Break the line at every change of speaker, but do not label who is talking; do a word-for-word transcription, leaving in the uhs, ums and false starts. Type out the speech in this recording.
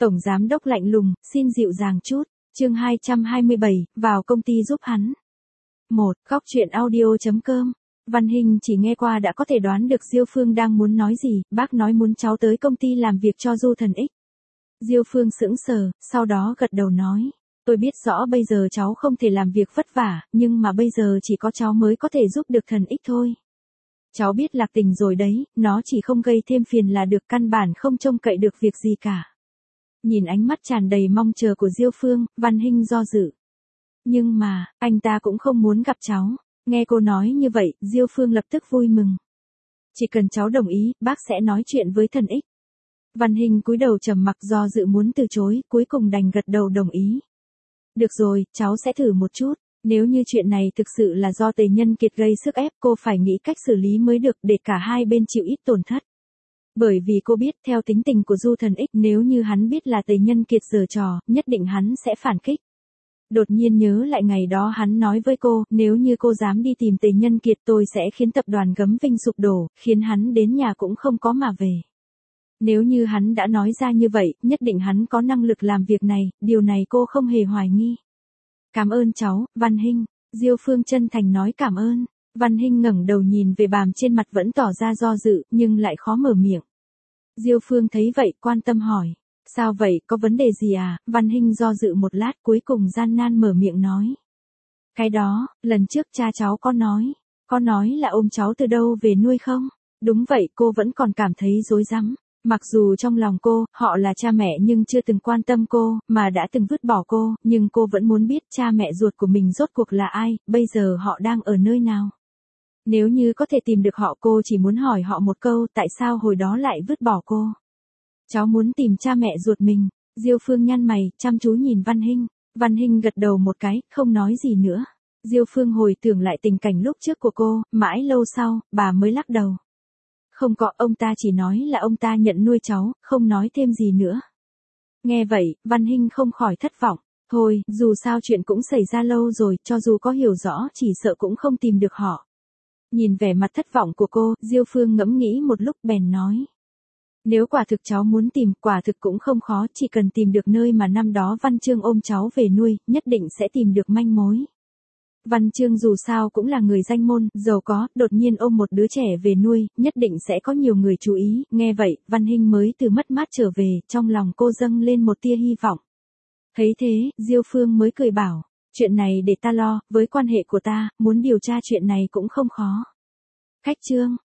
Tổng giám đốc lạnh lùng, xin dịu dàng chút. Chương hai trăm hai mươi bảy, vào công ty giúp hắn. một. Góc truyện audio.com. Văn Hinh chỉ nghe qua đã có thể đoán được Diêu Phương đang muốn nói gì, bác nói muốn cháu tới công ty làm việc cho Du Thần X. Diêu Phương sững sờ, sau đó gật đầu nói, tôi biết rõ bây giờ cháu không thể làm việc vất vả, nhưng mà bây giờ chỉ có cháu mới có thể giúp được Thần X thôi. Cháu biết Lạc Tình rồi đấy, nó chỉ không gây thêm phiền là được, căn bản không trông cậy được việc gì cả. Nhìn ánh mắt tràn đầy mong chờ của Diêu Phương, Văn Hinh do dự. Nhưng mà, anh ta cũng không muốn gặp cháu. Nghe cô nói như vậy, Diêu Phương lập tức vui mừng. Chỉ cần cháu đồng ý, bác sẽ nói chuyện với Thần X. Văn Hinh cúi đầu trầm mặc do dự muốn từ chối, cuối cùng đành gật đầu đồng ý. Được rồi, cháu sẽ thử một chút. Nếu như chuyện này thực sự là do Tề Nhân Kiệt gây sức ép, cô phải nghĩ cách xử lý mới được để cả hai bên chịu ít tổn thất. Bởi vì cô biết theo tính tình của Du Thần X, nếu như hắn biết là Tề Nhân Kiệt giở trò, nhất định hắn sẽ phản kích. Đột nhiên nhớ lại ngày đó hắn nói với cô, nếu như cô dám đi tìm Tề Nhân Kiệt tôi sẽ khiến tập đoàn Gấm Vinh sụp đổ, khiến hắn đến nhà cũng không có mà về. Nếu như hắn đã nói ra như vậy, nhất định hắn có năng lực làm việc này, điều này cô không hề hoài nghi. Cảm ơn cháu, Văn Hinh. Diêu Phương chân thành nói cảm ơn. Văn Hinh ngẩng đầu nhìn về bàm trên mặt vẫn tỏ ra do dự, nhưng lại khó mở miệng. Diêu Phương thấy vậy, quan tâm hỏi. Sao vậy, có vấn đề gì à? Văn Hinh do dự một lát, cuối cùng gian nan mở miệng nói. Cái đó, lần trước cha cháu có nói. Có nói là ôm cháu từ đâu về nuôi không? Đúng vậy, cô vẫn còn cảm thấy rối rắm. Mặc dù trong lòng cô, họ là cha mẹ nhưng chưa từng quan tâm cô, mà đã từng vứt bỏ cô, nhưng cô vẫn muốn biết cha mẹ ruột của mình rốt cuộc là ai, bây giờ họ đang ở nơi nào. Nếu như có thể tìm được họ, cô chỉ muốn hỏi họ một câu, tại sao hồi đó lại vứt bỏ cô. Cháu muốn tìm cha mẹ ruột mình. Diêu Phương nhăn mày, chăm chú nhìn Văn Hinh. Văn Hinh gật đầu một cái, không nói gì nữa. Diêu Phương hồi tưởng lại tình cảnh lúc trước của cô, mãi lâu sau, bà mới lắc đầu. Không có, ông ta chỉ nói là ông ta nhận nuôi cháu, không nói thêm gì nữa. Nghe vậy, Văn Hinh không khỏi thất vọng. Thôi, dù sao chuyện cũng xảy ra lâu rồi, cho dù có hiểu rõ chỉ sợ cũng không tìm được họ. Nhìn vẻ mặt thất vọng của cô, Diêu Phương ngẫm nghĩ một lúc bèn nói. Nếu quả thực cháu muốn tìm, quả thực cũng không khó, chỉ cần tìm được nơi mà năm đó Văn Chương ôm cháu về nuôi, nhất định sẽ tìm được manh mối. Văn Chương dù sao cũng là người danh môn, giàu có, đột nhiên ôm một đứa trẻ về nuôi, nhất định sẽ có nhiều người chú ý. Nghe vậy, Văn Hinh mới từ mất mát trở về, trong lòng cô dâng lên một tia hy vọng. Thấy thế, Diêu Phương mới cười bảo, chuyện này để ta lo, với quan hệ của ta, muốn điều tra chuyện này cũng không khó. Khách Trương,